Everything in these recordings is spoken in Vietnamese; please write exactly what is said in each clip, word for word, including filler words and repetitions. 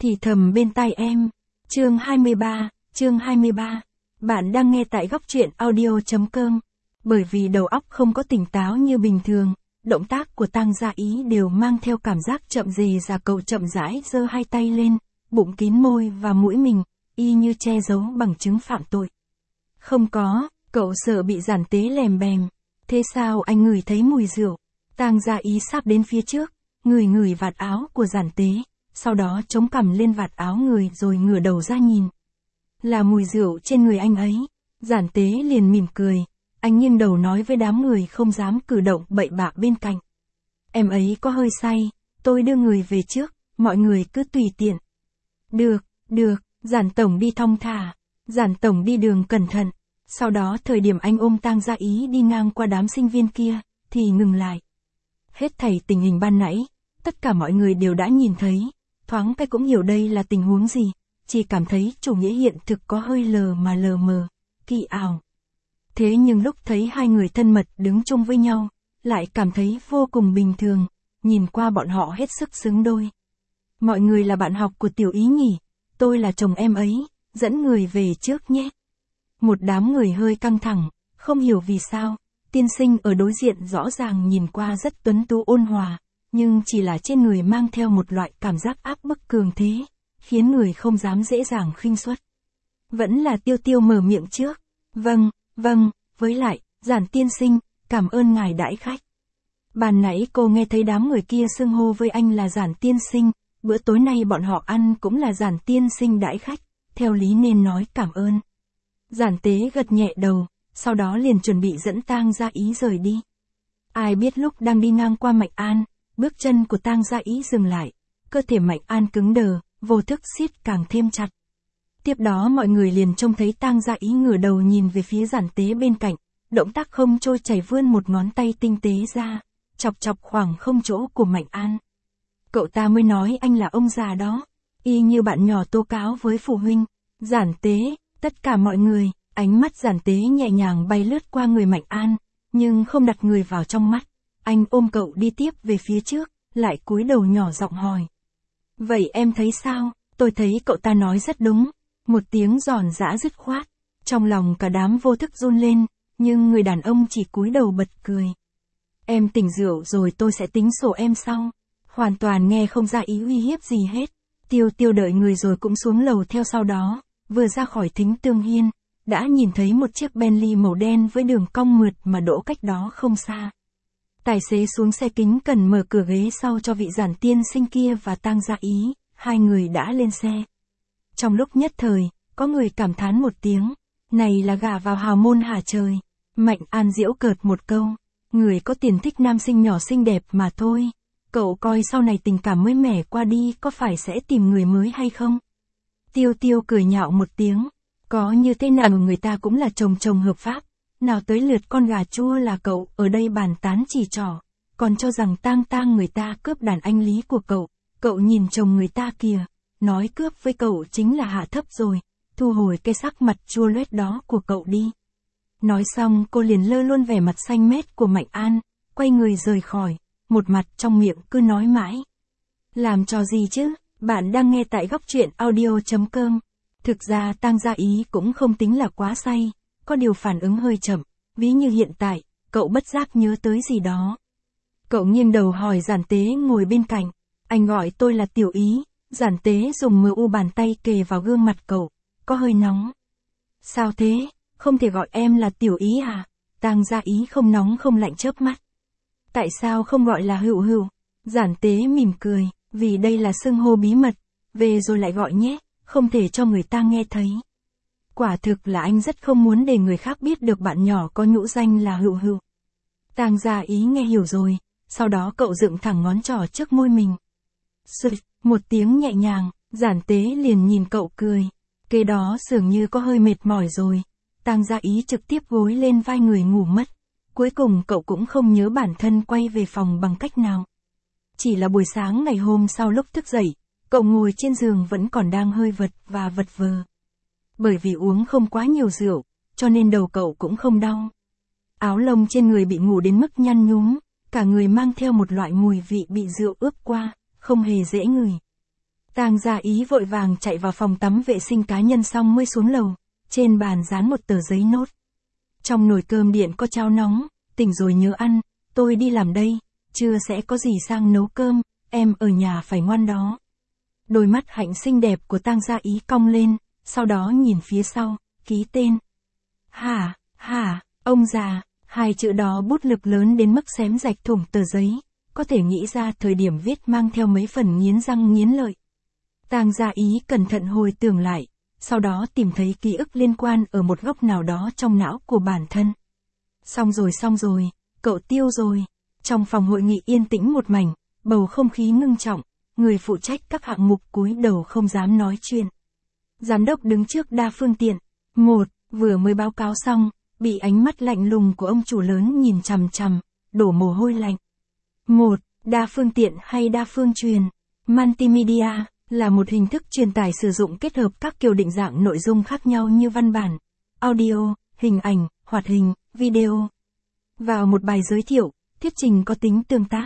thì thầm bên tai em. Chương hai mươi ba, chương hai mươi ba. Bạn đang nghe tại góc truyện audio.com. Bởi vì đầu óc không có tỉnh táo như bình thường, động tác của Tang Gia Ý đều mang theo cảm giác chậm rì ra. Cậu chậm rãi giơ hai tay lên, bụng kín môi và mũi mình, y như che giấu bằng chứng phạm tội. Không có, cậu sợ bị Giản Tế lèm bèm. Thế sao anh ngửi thấy mùi rượu? Tang Gia Ý sáp đến phía trước, ngửi ngửi vạt áo của Giản Tế, sau đó chống cằm lên vạt áo người rồi ngửa đầu ra nhìn. Là mùi rượu trên người anh ấy. Giản Tế liền mỉm cười, anh nghiêng đầu nói với đám người không dám cử động bậy bạ bên cạnh. Em ấy có hơi say, tôi đưa người về trước, mọi người cứ tùy tiện. Được, được, Giản Tổng đi thong thả, Giản Tổng đi đường cẩn thận. Sau đó thời điểm anh ôm Tang Gia Ý đi ngang qua đám sinh viên kia, thì ngừng lại. Hết thảy tình hình ban nãy, tất cả mọi người đều đã nhìn thấy, thoáng cái cũng hiểu đây là tình huống gì, chỉ cảm thấy chủ nghĩa hiện thực có hơi lờ mà lờ mờ, kỳ ảo. Thế nhưng lúc thấy hai người thân mật đứng chung với nhau, lại cảm thấy vô cùng bình thường, nhìn qua bọn họ hết sức xứng đôi. Mọi người là bạn học của Tiểu Ý nhỉ, tôi là chồng em ấy, dẫn người về trước nhé. Một đám người hơi căng thẳng, không hiểu vì sao, tiên sinh ở đối diện rõ ràng nhìn qua rất tuấn tú ôn hòa, nhưng chỉ là trên người mang theo một loại cảm giác áp bức cường thế, khiến người không dám dễ dàng khinh suất. Vẫn là Tiêu Tiêu mở miệng trước. Vâng, vâng, với lại, Giản tiên sinh, cảm ơn ngài đãi khách. Ban nãy cô nghe thấy đám người kia xưng hô với anh là Giản tiên sinh, bữa tối nay bọn họ ăn cũng là Giản tiên sinh đãi khách, theo lý nên nói cảm ơn. Giản Tế gật nhẹ đầu, sau đó liền chuẩn bị dẫn Tang Gia Ý rời đi. Ai biết lúc đang đi ngang qua Mạnh An, bước chân của Tang Gia Ý dừng lại, cơ thể Mạnh An cứng đờ, vô thức siết càng thêm chặt. Tiếp đó mọi người liền trông thấy Tang Gia Ý ngửa đầu nhìn về phía Giản Tế bên cạnh, động tác không trôi chảy vươn một ngón tay tinh tế ra, chọc chọc khoảng không chỗ của Mạnh An. Cậu ta mới nói anh là ông già đó, y như bạn nhỏ tố cáo với phụ huynh. Giản Tế, tất cả mọi người, ánh mắt Giản Tế nhẹ nhàng bay lướt qua người Mạnh An, nhưng không đặt người vào trong mắt. Anh ôm cậu đi tiếp về phía trước, lại cúi đầu nhỏ giọng hỏi. Vậy em thấy sao? Tôi thấy cậu ta nói rất đúng. Một tiếng giòn giã dứt khoát. Trong lòng cả đám vô thức run lên, nhưng người đàn ông chỉ cúi đầu bật cười. Em tỉnh rượu rồi tôi sẽ tính sổ em sau. Hoàn toàn nghe không ra ý uy hiếp gì hết. Tiêu Tiêu đợi người rồi cũng xuống lầu theo sau đó, vừa ra khỏi thính Tương Hiên, đã nhìn thấy một chiếc Bentley màu đen với đường cong mượt mà đỗ cách đó không xa. Tài xế xuống xe kính cần mở cửa ghế sau cho vị Giản tiên sinh kia và Tang Gia Ý, hai người đã lên xe. Trong lúc nhất thời, có người cảm thán một tiếng, này là gả vào hào môn hả trời. Mạnh An giễu cợt một câu, người có tiền thích nam sinh nhỏ xinh đẹp mà thôi. Cậu coi sau này tình cảm mới mẻ qua đi có phải sẽ tìm người mới hay không? Tiêu Tiêu cười nhạo một tiếng, có như thế nào người ta cũng là chồng chồng hợp pháp. Nào tới lượt con gà chua là cậu ở đây bàn tán chỉ trỏ, còn cho rằng tang tang người ta cướp đàn anh lý của cậu, cậu nhìn chồng người ta kìa, nói cướp với cậu chính là hạ thấp rồi, thu hồi cái sắc mặt chua loét đó của cậu đi. Nói xong cô liền lơ luôn vẻ mặt xanh mét của Mạnh An, quay người rời khỏi, một mặt trong miệng cứ nói mãi. Làm trò gì chứ, bạn đang nghe tại góc truyện audio.com. Thực ra Tang Gia Ý cũng không tính là quá say. Có điều phản ứng hơi chậm, ví như hiện tại, cậu bất giác nhớ tới gì đó. Cậu nghiêng đầu hỏi Giản Tế ngồi bên cạnh, anh gọi tôi là Tiểu Ý. Giản Tế dùng mờ u bàn tay kề vào gương mặt cậu, có hơi nóng. Sao thế, không thể gọi em là Tiểu Ý à? Tang Gia Ý không nóng không lạnh chớp mắt. Tại sao không gọi là Hữu Hữu? Giản Tế mỉm cười, vì đây là xưng hô bí mật, về rồi lại gọi nhé, không thể cho người ta nghe thấy. Quả thực là anh rất không muốn để người khác biết được bạn nhỏ có nhũ danh là Hữu Hữu. Tang Gia Ý nghe hiểu rồi, sau đó cậu dựng thẳng ngón trỏ trước môi mình. Sụt, một tiếng nhẹ nhàng, Giản Tế liền nhìn cậu cười. Kế đó dường như có hơi mệt mỏi rồi. Tang Gia Ý trực tiếp gối lên vai người ngủ mất. Cuối cùng cậu cũng không nhớ bản thân quay về phòng bằng cách nào. Chỉ là buổi sáng ngày hôm sau lúc thức dậy, cậu ngồi trên giường vẫn còn đang hơi vật và vật vờ. Bởi vì uống không quá nhiều rượu, cho nên đầu cậu cũng không đau. Áo lông trên người bị ngủ đến mức nhăn nhúm, cả người mang theo một loại mùi vị bị rượu ướp qua, không hề dễ ngửi. Tang Gia Ý vội vàng chạy vào phòng tắm vệ sinh cá nhân xong mới xuống lầu, trên bàn dán một tờ giấy nốt. Trong nồi cơm điện có cháo nóng, tỉnh rồi nhớ ăn, tôi đi làm đây, trưa sẽ có gì sang nấu cơm, em ở nhà phải ngoan đó. Đôi mắt hạnh xinh đẹp của Tang Gia Ý cong lên, sau đó nhìn phía sau, ký tên. Hả, hả, ông già, hai chữ đó bút lực lớn đến mức xém rạch thủng tờ giấy, có thể nghĩ ra thời điểm viết mang theo mấy phần nghiến răng nghiến lợi. Tang Gia Ý cẩn thận hồi tưởng lại, sau đó tìm thấy ký ức liên quan ở một góc nào đó trong não của bản thân. Xong rồi xong rồi, cậu tiêu rồi. Trong phòng hội nghị yên tĩnh một mảnh, bầu không khí ngưng trọng, người phụ trách các hạng mục cúi đầu không dám nói chuyện. Giám đốc đứng trước đa phương tiện. Một, vừa mới báo cáo xong, bị ánh mắt lạnh lùng của ông chủ lớn nhìn chằm chằm, đổ mồ hôi lạnh. Một, đa phương tiện hay đa phương truyền. Multimedia là một hình thức truyền tải sử dụng kết hợp các kiểu định dạng nội dung khác nhau như văn bản, audio, hình ảnh, hoạt hình, video. Vào một bài giới thiệu, thuyết trình có tính tương tác.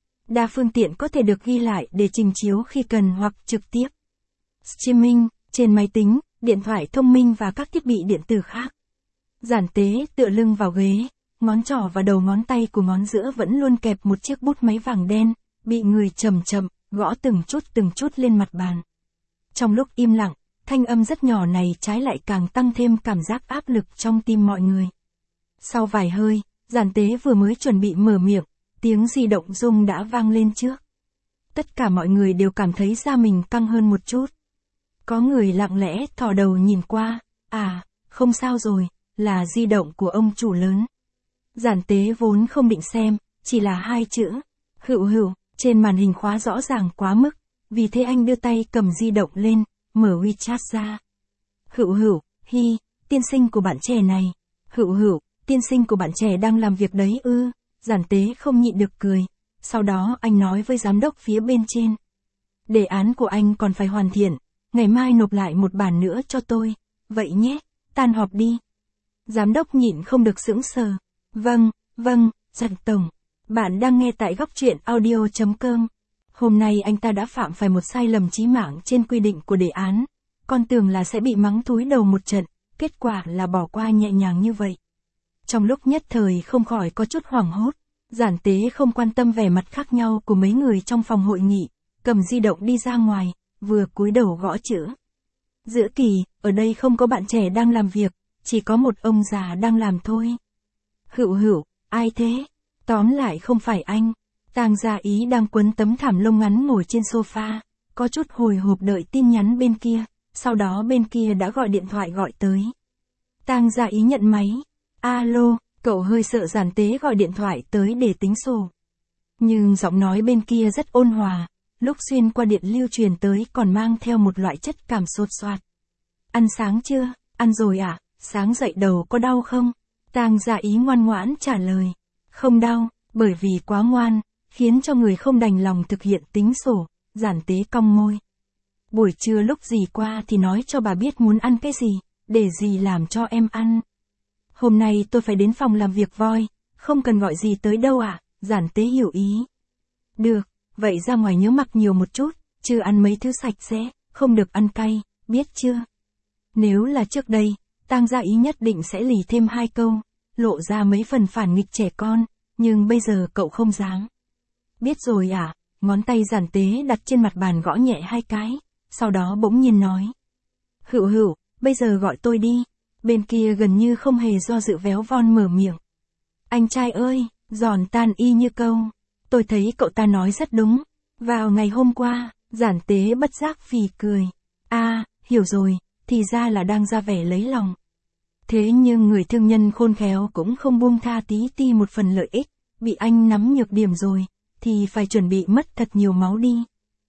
Đa phương tiện có thể được ghi lại để trình chiếu khi cần hoặc trực tiếp. Streaming, trên máy tính, điện thoại thông minh và các thiết bị điện tử khác. Giản tế tựa lưng vào ghế, ngón trỏ và đầu ngón tay của ngón giữa vẫn luôn kẹp một chiếc bút máy vàng đen, bị người chậm chậm, gõ từng chút từng chút lên mặt bàn. Trong lúc im lặng, thanh âm rất nhỏ này trái lại càng tăng thêm cảm giác áp lực trong tim mọi người. Sau vài hơi, giản tế vừa mới chuẩn bị mở miệng, tiếng di động rung đã vang lên trước. Tất cả mọi người đều cảm thấy da mình căng hơn một chút. Có người lặng lẽ thò đầu nhìn qua, à, không sao rồi, là di động của ông chủ lớn. Giản tế vốn không định xem, chỉ là hai chữ, hữu hữu, trên màn hình khóa rõ ràng quá mức, vì thế anh đưa tay cầm di động lên, mở WeChat ra. Hữu hữu, hi, tiên sinh của bạn trẻ này. Hữu hữu, tiên sinh của bạn trẻ đang làm việc đấy ư. Giản tế không nhịn được cười. Sau đó anh nói với giám đốc phía bên trên. Đề án của anh còn phải hoàn thiện, ngày mai nộp lại một bản nữa cho tôi. Vậy nhé, tan họp đi. Giám đốc nhịn không được sững sờ. Vâng, vâng, Giản tổng. Bạn đang nghe tại góc truyện audio chấm com. Hôm nay anh ta đã phạm phải một sai lầm chí mạng trên quy định của đề án. Con tưởng là sẽ bị mắng thúi đầu một trận, kết quả là bỏ qua nhẹ nhàng như vậy. Trong lúc nhất thời không khỏi có chút hoảng hốt, Giản tế không quan tâm vẻ mặt khác nhau của mấy người trong phòng hội nghị, cầm di động đi ra ngoài, vừa cúi đầu gõ chữ. Giữa kỳ, ở đây không có bạn trẻ đang làm việc, chỉ có một ông già đang làm thôi. Hữu hữu, ai thế? Tóm lại không phải anh. Tang Gia Ý đang quấn tấm thảm lông ngắn ngồi trên sofa, có chút hồi hộp đợi tin nhắn bên kia, sau đó bên kia đã gọi điện thoại gọi tới. Tang Gia Ý nhận máy. Alo, cậu hơi sợ giản tế gọi điện thoại tới để tính sổ. Nhưng giọng nói bên kia rất ôn hòa, lúc xuyên qua điện lưu truyền tới còn mang theo một loại chất cảm sột soạt. Ăn sáng chưa? Ăn rồi ạ, à? Sáng dậy đầu có đau không? Tang Gia Ý ngoan ngoãn trả lời. Không đau, bởi vì quá ngoan, khiến cho người không đành lòng thực hiện tính sổ. Giản tế cong môi. Buổi trưa lúc dì qua thì nói cho bà biết muốn ăn cái gì, để dì làm cho em ăn. Hôm nay tôi phải đến phòng làm việc voi, không cần gọi dì tới đâu ạ, à? Giản tế hiểu ý. Được, vậy ra ngoài nhớ mặc nhiều một chút, chưa ăn mấy thứ sạch sẽ, không được ăn cay, biết chưa? Nếu là trước đây, Tang Gia Ý nhất định sẽ lì thêm hai câu, lộ ra mấy phần phản nghịch trẻ con, nhưng bây giờ cậu không dám. Biết rồi à, ngón tay giản tế đặt trên mặt bàn gõ nhẹ hai cái, sau đó bỗng nhiên nói. Hữu hữu, bây giờ gọi tôi đi. Bên kia gần như không hề do dự véo von mở miệng. Anh trai ơi, giòn tan y như câu. Tôi thấy cậu ta nói rất đúng. Vào ngày hôm qua, giản tế bất giác phì cười. À, hiểu rồi, thì ra là đang ra vẻ lấy lòng. Thế nhưng người thương nhân khôn khéo cũng không buông tha tí ti một phần lợi ích, bị anh nắm nhược điểm rồi, thì phải chuẩn bị mất thật nhiều máu đi.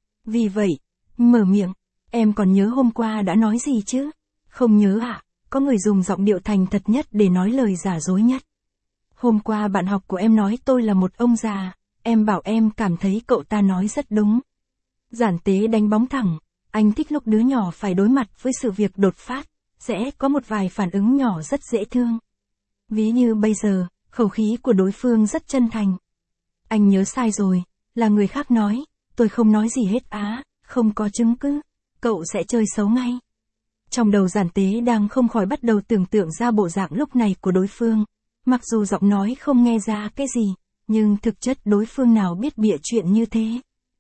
Vì vậy, mở miệng, em còn nhớ hôm qua đã nói gì chứ? Không nhớ ạ, à? Có người dùng giọng điệu thành thật nhất để nói lời giả dối nhất. Hôm qua bạn học của em nói tôi là một ông già, em bảo em cảm thấy cậu ta nói rất đúng. Giản tế đánh bóng thẳng, anh thích lúc đứa nhỏ phải đối mặt với sự việc đột phát, sẽ có một vài phản ứng nhỏ rất dễ thương. Ví như bây giờ, khẩu khí của đối phương rất chân thành. Anh nhớ sai rồi, là người khác nói, tôi không nói gì hết á, không có chứng cứ, cậu sẽ chơi xấu ngay. Trong đầu Giản Tế đang không khỏi bắt đầu tưởng tượng ra bộ dạng lúc này của đối phương. Mặc dù giọng nói không nghe ra cái gì, nhưng thực chất đối phương nào biết bịa chuyện như thế.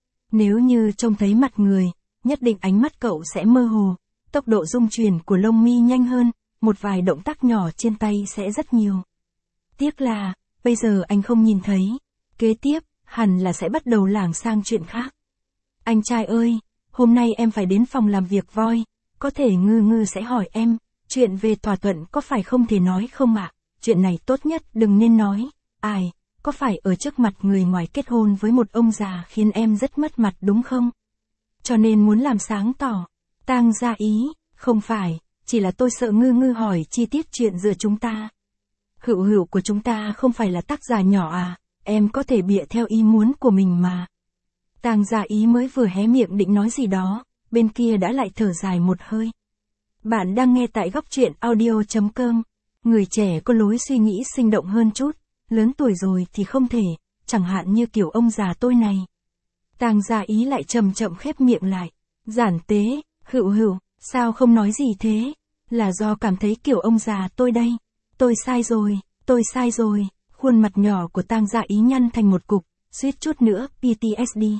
Nếu như trông thấy mặt người, nhất định ánh mắt cậu sẽ mơ hồ, tốc độ rung chuyển của lông mi nhanh hơn, một vài động tác nhỏ trên tay sẽ rất nhiều. Tiếc là, bây giờ anh không nhìn thấy. Kế tiếp, hẳn là sẽ bắt đầu lảng sang chuyện khác. Anh trai ơi, hôm nay em phải đến phòng làm việc voi, có thể Ngư Ngư sẽ hỏi em, chuyện về thỏa thuận có phải không thể nói không ạ? Chuyện này tốt nhất đừng nên nói. Ai, có phải ở trước mặt người ngoài kết hôn với một ông già khiến em rất mất mặt đúng không? Cho nên muốn làm sáng tỏ. Tang Gia Ý, không phải, chỉ là tôi sợ Ngư Ngư hỏi chi tiết chuyện giữa chúng ta. Hữu Hữu của chúng ta không phải là tác giả nhỏ à, em có thể bịa theo ý muốn của mình mà. Tang Gia Ý mới vừa hé miệng định nói gì đó, bên kia đã lại thở dài một hơi. Bạn đang nghe tại góc truyện audio chấm com. Người trẻ có lối suy nghĩ sinh động hơn chút, lớn tuổi rồi thì không thể, chẳng hạn như kiểu ông già tôi này. Tang Gia Ý lại chậm chậm khép miệng lại. Giản Tế, Hữu Hữu, sao không nói gì thế? Là do cảm thấy kiểu ông già tôi đây. Tôi sai rồi, tôi sai rồi. Khuôn mặt nhỏ của Tang Gia Ý nhăn thành một cục, suýt chút nữa pê tê ét đê.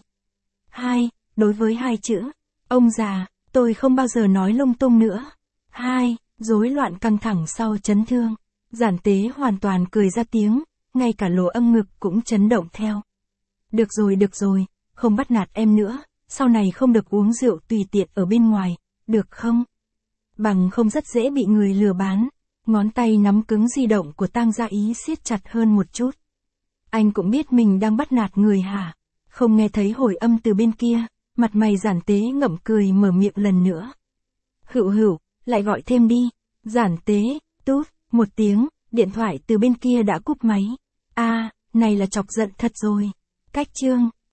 Hai, đối với hai chữ, ông già, tôi không bao giờ nói lung tung nữa. Hai, rối loạn căng thẳng sau chấn thương. Giản Tế hoàn toàn cười ra tiếng, ngay cả lỗ âm ngực cũng chấn động theo. Được rồi được rồi, không bắt nạt em nữa, sau này không được uống rượu tùy tiện ở bên ngoài, được không? Bằng không rất dễ bị người lừa bán. Ngón tay nắm cứng di động của Tang Gia Ý siết chặt hơn một chút. Anh cũng biết mình đang bắt nạt người hả? Không nghe thấy hồi âm từ bên kia, mặt mày Giản Tế ngậm cười mở miệng lần nữa. Hữu Hữu, lại gọi thêm đi. Giản Tế, tút, một tiếng, điện thoại từ bên kia đã cúp máy. A, này là chọc giận thật rồi. Cách chương.